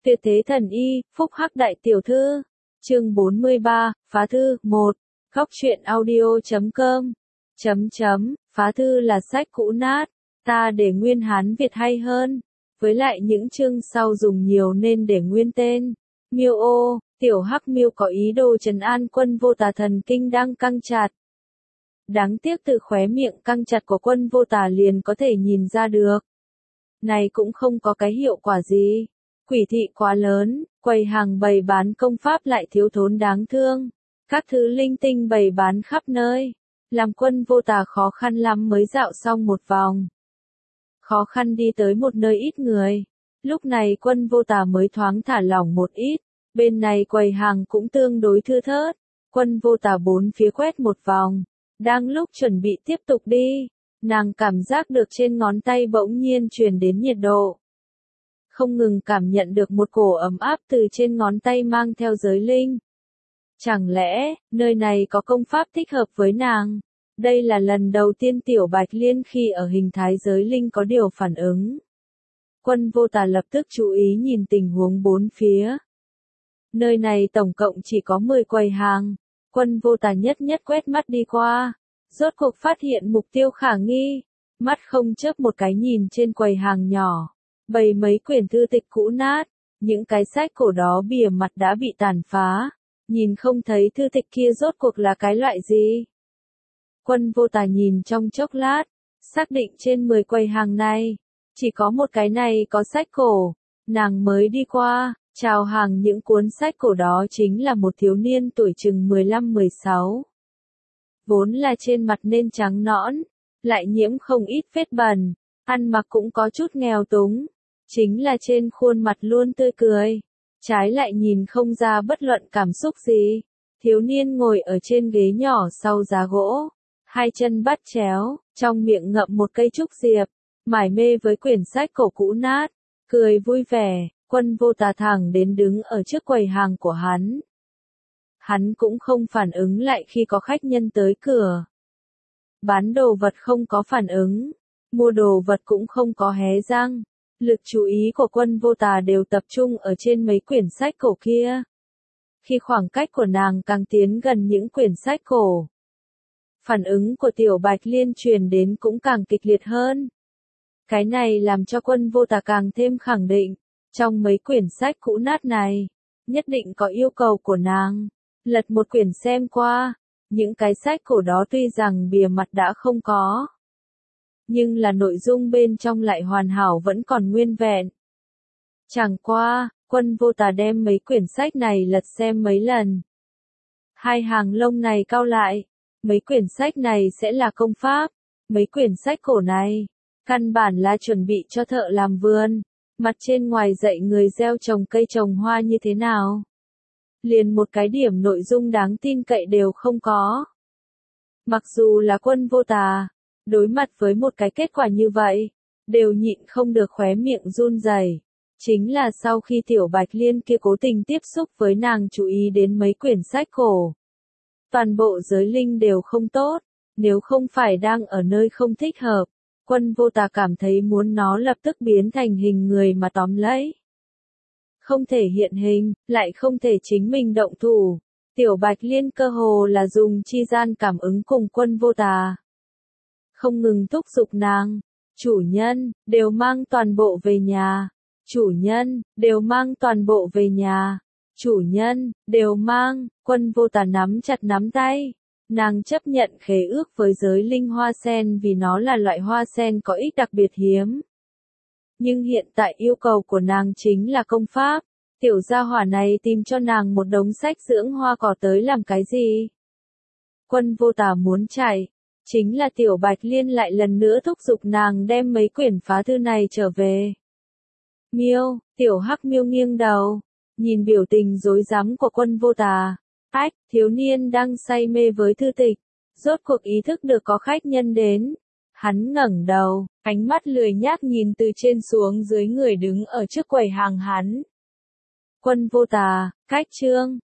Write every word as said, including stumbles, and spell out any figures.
Tuyệt thế thần y, phúc hắc đại tiểu thư. Chương bốn mươi ba, phá thư, một. Góc truyện audio chấm com. Chấm chấm, phá thư là sách cũ nát, ta để nguyên Hán Việt hay hơn. Với lại những chương sau dùng nhiều nên để nguyên tên. Miêu ô, tiểu hắc miêu có ý đồ trấn an quân vô tà thần kinh đang căng chặt. Đáng tiếc từ khóe miệng căng chặt của quân vô tà liền có thể nhìn ra được. Này cũng không có cái hiệu quả gì. Quỷ thị quá lớn, quầy hàng bày bán công pháp lại thiếu thốn đáng thương. Các thứ linh tinh bày bán khắp nơi. Làm quân vô tà khó khăn lắm mới dạo xong một vòng. Khó khăn đi tới một nơi ít người. Lúc này quân vô tà mới thoáng thả lỏng một ít. Bên này quầy hàng cũng tương đối thưa thớt. Quân vô tà bốn phía quét một vòng. Đang lúc chuẩn bị tiếp tục đi. Nàng cảm giác được trên ngón tay bỗng nhiên truyền đến nhiệt độ. Không ngừng cảm nhận được một cổ ấm áp từ trên ngón tay mang theo giới linh. Chẳng lẽ, nơi này có công pháp thích hợp với nàng? Đây là lần đầu tiên Tiểu Bạch Liên khi ở hình thái giới linh có điều phản ứng. Quân vô tà lập tức chú ý nhìn tình huống bốn phía. Nơi này tổng cộng chỉ có mười quầy hàng. Quân vô tà nhất nhất quét mắt đi qua. Rốt cuộc phát hiện mục tiêu khả nghi. Mắt không chớp một cái nhìn trên quầy hàng nhỏ. Bày mấy quyển thư tịch cũ nát. Những cái sách cổ đó bìa mặt đã bị tàn phá. Nhìn không thấy thư tịch kia rốt cuộc là cái loại gì. Quân vô tà nhìn trong chốc lát. Xác định trên mười quầy hàng này. Chỉ có một cái này có sách cổ. Nàng mới đi qua. Chào hàng những cuốn sách cổ đó chính là một thiếu niên tuổi chừng mười lăm mười sáu. Vốn là trên mặt nên trắng nõn. Lại nhiễm không ít vết bẩn. Ăn mặc cũng có chút nghèo túng. Chính là trên khuôn mặt luôn tươi cười. Trái lại nhìn không ra bất luận cảm xúc gì. Thiếu niên ngồi ở trên ghế nhỏ sau giá gỗ. Hai chân bắt chéo, trong miệng ngậm một cây trúc diệp. Mải mê với quyển sách cổ cũ nát. Cười vui vẻ, quân vô tà thẳng đến đứng ở trước quầy hàng của hắn. Hắn cũng không phản ứng lại khi có khách nhân tới cửa. Bán đồ vật không có phản ứng. Mua đồ vật cũng không có hé răng. Lực chú ý của quân vô tà đều tập trung ở trên mấy quyển sách cổ kia. Khi khoảng cách của nàng càng tiến gần những quyển sách cổ, phản ứng của Tiểu Bạch Liên truyền đến cũng càng kịch liệt hơn. Cái này làm cho quân vô tà càng thêm khẳng định, trong mấy quyển sách cũ nát này, nhất định có yêu cầu của nàng. Lật một quyển xem qua, những cái sách cổ đó tuy rằng bìa mặt đã không có, nhưng là nội dung bên trong lại hoàn hảo vẫn còn nguyên vẹn. Chẳng qua, quân vô tà đem mấy quyển sách này lật xem mấy lần. Hai hàng lông này cau lại, mấy quyển sách này sẽ là công pháp, mấy quyển sách cổ này, căn bản là chuẩn bị cho thợ làm vườn, mặt trên ngoài dạy người gieo trồng cây trồng hoa như thế nào. Liền một cái điểm nội dung đáng tin cậy đều không có. Mặc dù là quân vô tà, đối mặt với một cái kết quả như vậy, đều nhịn không được khóe miệng run rẩy. Chính là sau khi Tiểu Bạch Liên kia cố tình tiếp xúc với nàng chú ý đến mấy quyển sách cổ. Toàn bộ giới linh đều không tốt, nếu không phải đang ở nơi không thích hợp, quân vô tà cảm thấy muốn nó lập tức biến thành hình người mà tóm lấy. Không thể hiện hình, lại không thể chính mình động thủ. Tiểu Bạch Liên cơ hồ là dùng chi gian cảm ứng cùng quân vô tà. Không ngừng thúc giục nàng. Chủ nhân, đều mang toàn bộ về nhà. Chủ nhân, đều mang toàn bộ về nhà. Chủ nhân, đều mang. Quân vô tà nắm chặt nắm tay. Nàng chấp nhận khế ước với giới linh hoa sen vì nó là loại hoa sen có ích đặc biệt hiếm. Nhưng hiện tại yêu cầu của nàng chính là công pháp. Tiểu gia hỏa này tìm cho nàng một đống sách dưỡng hoa cỏ tới làm cái gì? Quân vô tà muốn chạy. Chính là Tiểu Bạch Liên lại lần nữa thúc giục nàng đem mấy quyển phá thư này trở về. Miêu, Tiểu Hắc Miêu nghiêng đầu. Nhìn biểu tình rối rắm của quân vô tà. Ách, thiếu niên đang say mê với thư tịch. Rốt cuộc ý thức được có khách nhân đến. Hắn ngẩng đầu, ánh mắt lười nhác nhìn từ trên xuống dưới người đứng ở trước quầy hàng hắn. Quân vô tà, cách chương,